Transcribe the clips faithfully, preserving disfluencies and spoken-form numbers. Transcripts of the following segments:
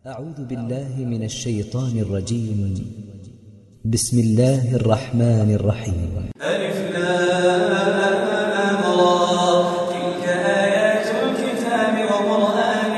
أعوذ بالله من الشيطان الرجيم. بسم الله الرحمن الرحيم. ألف لام را تلك آيات الكتاب وقرآن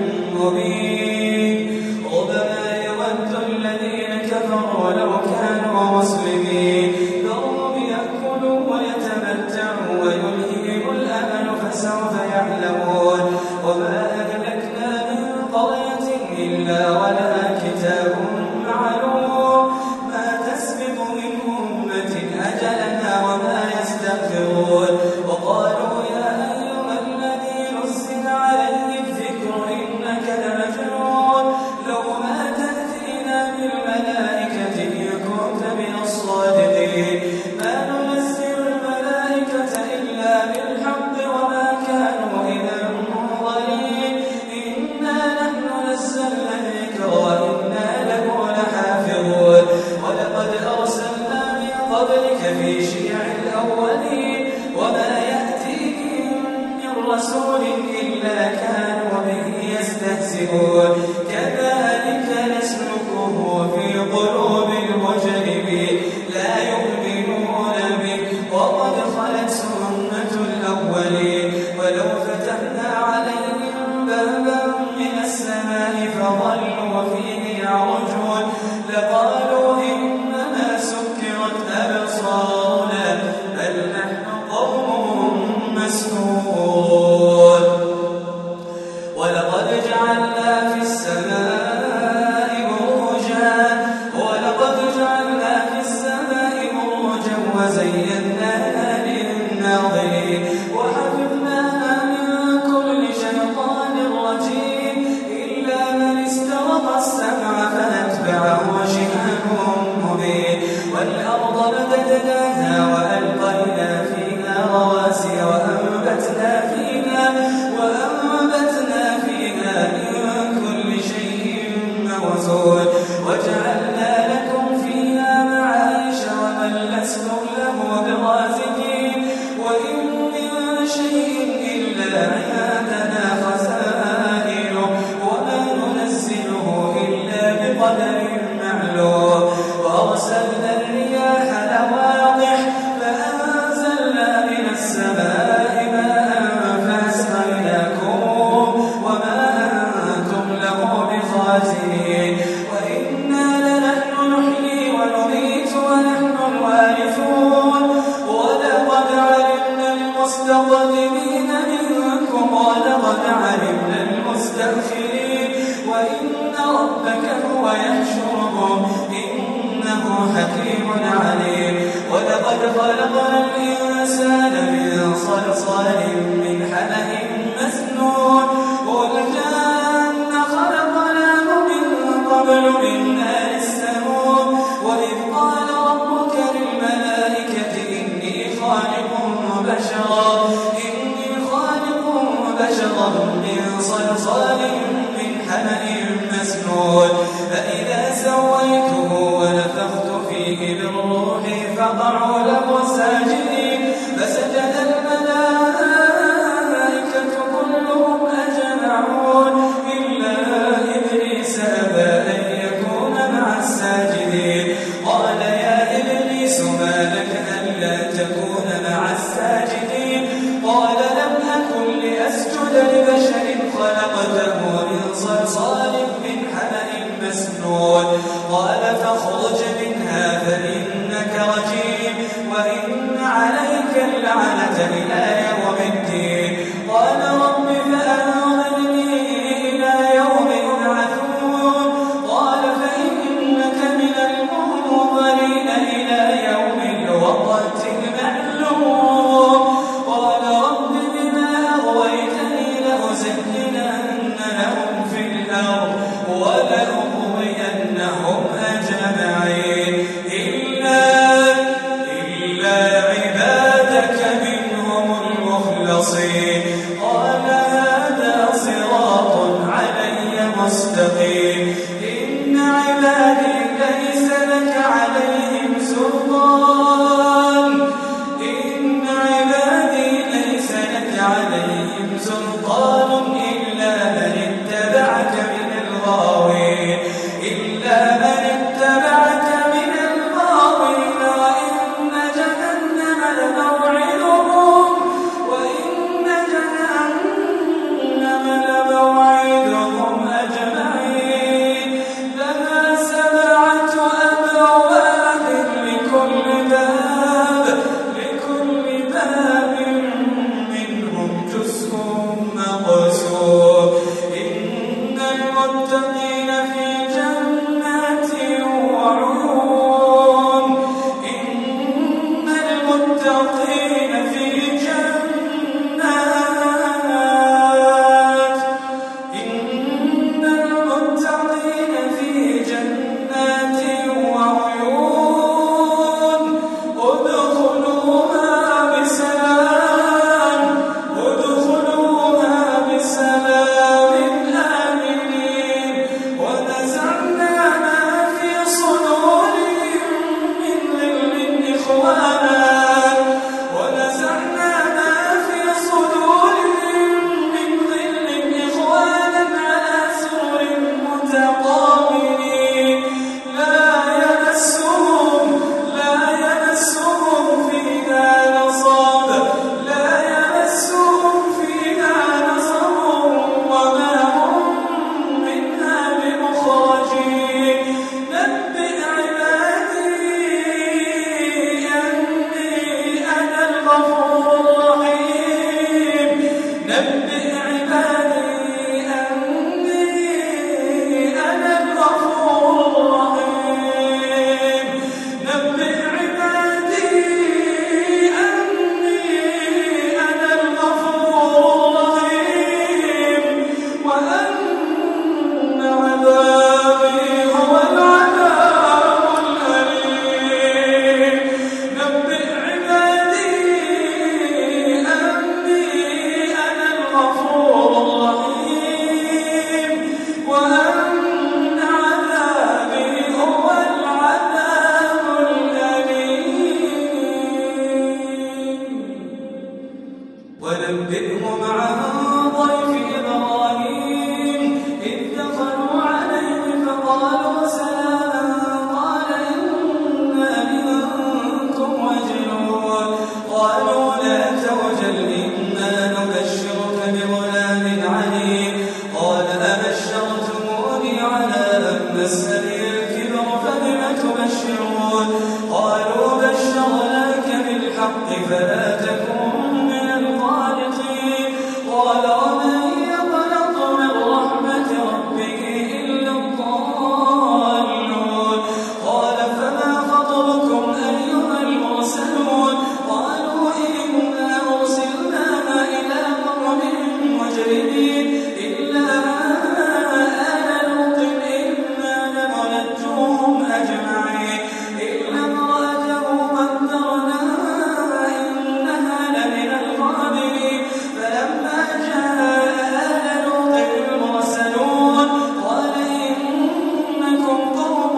مبين ربما يود الذين كفروا لو كانوا مسلمين ذرهم يأكلوا ويتمتعوا ويلههم الأمل فسوف يعلمون وما أهلكنا من قرية إلا ولها كتاب معلوم ما تسبق من أمة أجلها وما يستغفرون وقالوا يا أيها الذي نزل عليه الذكر إنك لمجنون لو ما تأتينا بالملائكة إن كنت من الصادقين ما ننزل الملائكة إلا بالحق وما كانوا إذا منظرين إنا نحن نزلنا الذكر وإنا له لحافظون ولقد أرسلنا من قبلك في شيع الأولين وما يأتيهم من رسول إلا كانوا به يستهزئون كذلك نسلكه في قلوب المجرمين لا يؤمنون به وقد خلت سنة الأولين ولو فتحنا عليهم بابا من السماء فظلوا فيه يعرجون لقالوا إنما سكرت أبصارنا بل نحن قوم مسحورون ولقد جعلنا في السماء بروجا ولقد جعلنا في السماء بروجا وزيناها للناظرين وحفظناها من كل شيطان رجيم إلا من استرق السمع فأتبعه شهاب مبين والأرض مددناها وألقينا فيها رواسي وأنبتنا فيها وأنبتنا فيها من كل شيء موزون وجعلنا لكم فيها معايش ومن لستم له برازقين وإن من شيء إلا عندنا خزائنه وما ننزله إلا بقدر معلوم وأرسلنا الرياح لواقح فأنزلنا من السماء ماء فأسقيناكم وما أنتم له بخازنين وإنا لنحن نحيي ونميت ونحن الوارثون ولقد علمنا المستقدمين منكم ولقد علمنا المستأخرين وإن ربك هو يحشرهم إنه حكيم عليم ولقد خلقنا الإنسان من صلصال من حمأ مسنون والجن خلقناه من قبل من نار السموم وإذ قال ربك للملائكة إني خالق بشرا إني خالق بشرا من صلصال من حمأ مسنون فإذا سويته ونفخت فيه من روحي فقعوا له ساجدين فسجد الملائكة كلهم أجمعون إلا إبليس أبى أن يكون مع الساجدين قال يا إبليس ما لك ألا تكون مع الساجدين قال لم أكن لأسجد لبشر خلقته من صلصال من حمأ مسنون قال فاخرج منها فإنك رجيم وإن عليك اللعنة إلى يوم الدين قال رب فأنظرني إلى يوم يبعثون قال فإنك من المنظرين إلى يوم الوقت المعلوم قال رب بما أغويتني لأزينن لهم في الأرض ولأغوينهم أجمعين إلا إلا عبادك منهم المخلصين قال هذا صراط علي مستقيم إن عبادي ليس لك عليهم سلطان إن عبادي ليس لك عليهم سلطان إلا من اتبعك من الغاوين المتقين في جنات وعيون إن المتقين في جنات إن المتقين في جنات وعيون ادخلوها بسلام ادخلوها بسلام آمنين ونزعنا ما في صدورهم من غل إخوانا ونزعنا ما في صدورهم من غل إخوانا على سرر متقابلين لا يمسهم لا يمسهم فيها نصب لا يمسهم فيها نصب وما هم منها بمخرجين نبئ عبادي أني أنا الغفور الرحيم نبئ عبادي أني أنا الغفور الرحيم نبئ عبادي أني أنا الغفور الرحيم وأن عذابي هو العذاب الأليم نبئ عبادي أني أنا الغفور الرحيم وأن عذابي هو العذاب الأليم ونبئهم عن ضيف إبراهيم إذ دخلوا عليه فقالوا سلاما قال إنا منكم وجلون قالوا لا توجل إنا نبشرك بغلام عليم قال أبشرتموني على أن مسني الكبر فبم تبشرون قالوا بشرناك بالحق فلا تكن من القانطين قال ومن يقنط من رحمة ربه إلا الضالون قال فما خطبكم أيها المرسلون قالوا إنا أرسلنا إلى قوم مجرمين إلا آل لوط إنا لمنجوهم أجمعين إلا امرأته قدرنا إنها لمن الغابرين فلما جاء آل لوط المرسلون قال إنكم قوم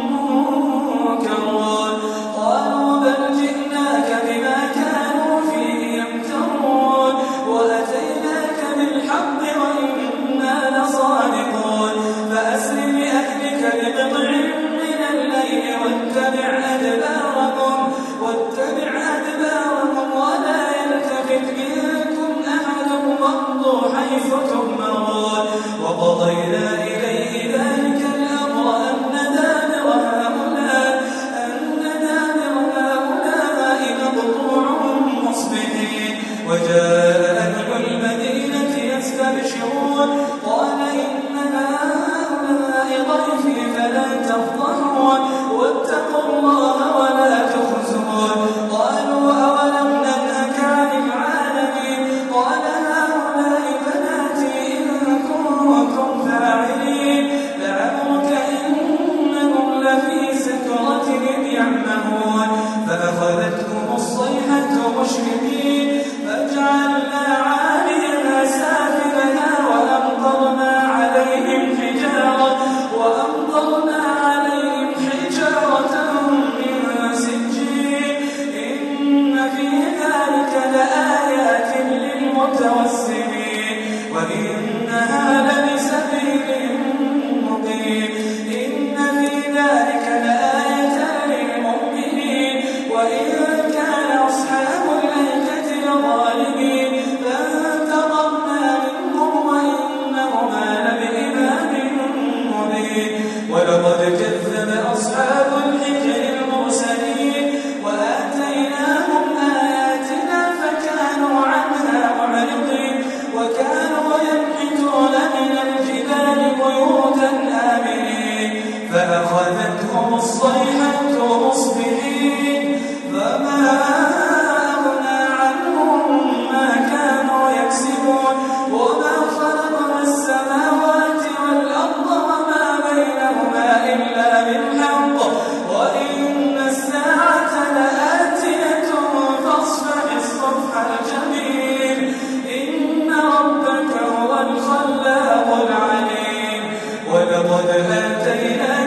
منكرون قالوا بل جئناك بما كانوا فيه يمترون وأتيناك بالحق وإنا لصادقون فأسر بأهلك بقطع من الليل واتبع أدبارهم واتبع أدبارهم ولا يلتفت منكم أحد وامضوا حيث تؤمرون وقضينا إليه ذلك الأمر أن دابر هؤلاء أن دابر هؤلاء مقطوع مصبحين وجاء أهل المدينة يستبشرون قال إن هؤلاء ضيفي فلا تفضحون واتقوا الله ولا تخزون قالوا أولم ننهك عن العالمين قال هؤلاء بناتي إن كنتم فاعلين لعمرك إنهم لفي سكرتهم يعمهون فأخذتهم الصيحة مشرقين فجعلنا عاليها سافلها وأمطرنا عليهم حجارة وأمطرنا عليهم حجارة من سجيل إن في ذلك لآيات للمتوسمين وإنها لبسبيل مقيم إن في ذلك لآية للمؤمنين وإن كان أصحاب الأيكة لظالمين فانتقمنا منهم وإنهما لبإمام مبين ولقد كذب أصحاب الحجر المرسلين وآتيناهم آياتنا فكانوا عنها معرضين وكانوا ينحتون من الجبال بيوتا فأخذتهم الصيحة مصبحين فما أغنى عنهم ما كانوا يكسبون وما خلقنا السماوات والأرض وما بينهما إلا بالحق وإن الساعة لآتية فاصفح الصفح الجميل إن ربك هو الخلاق العليم ولقد آتينا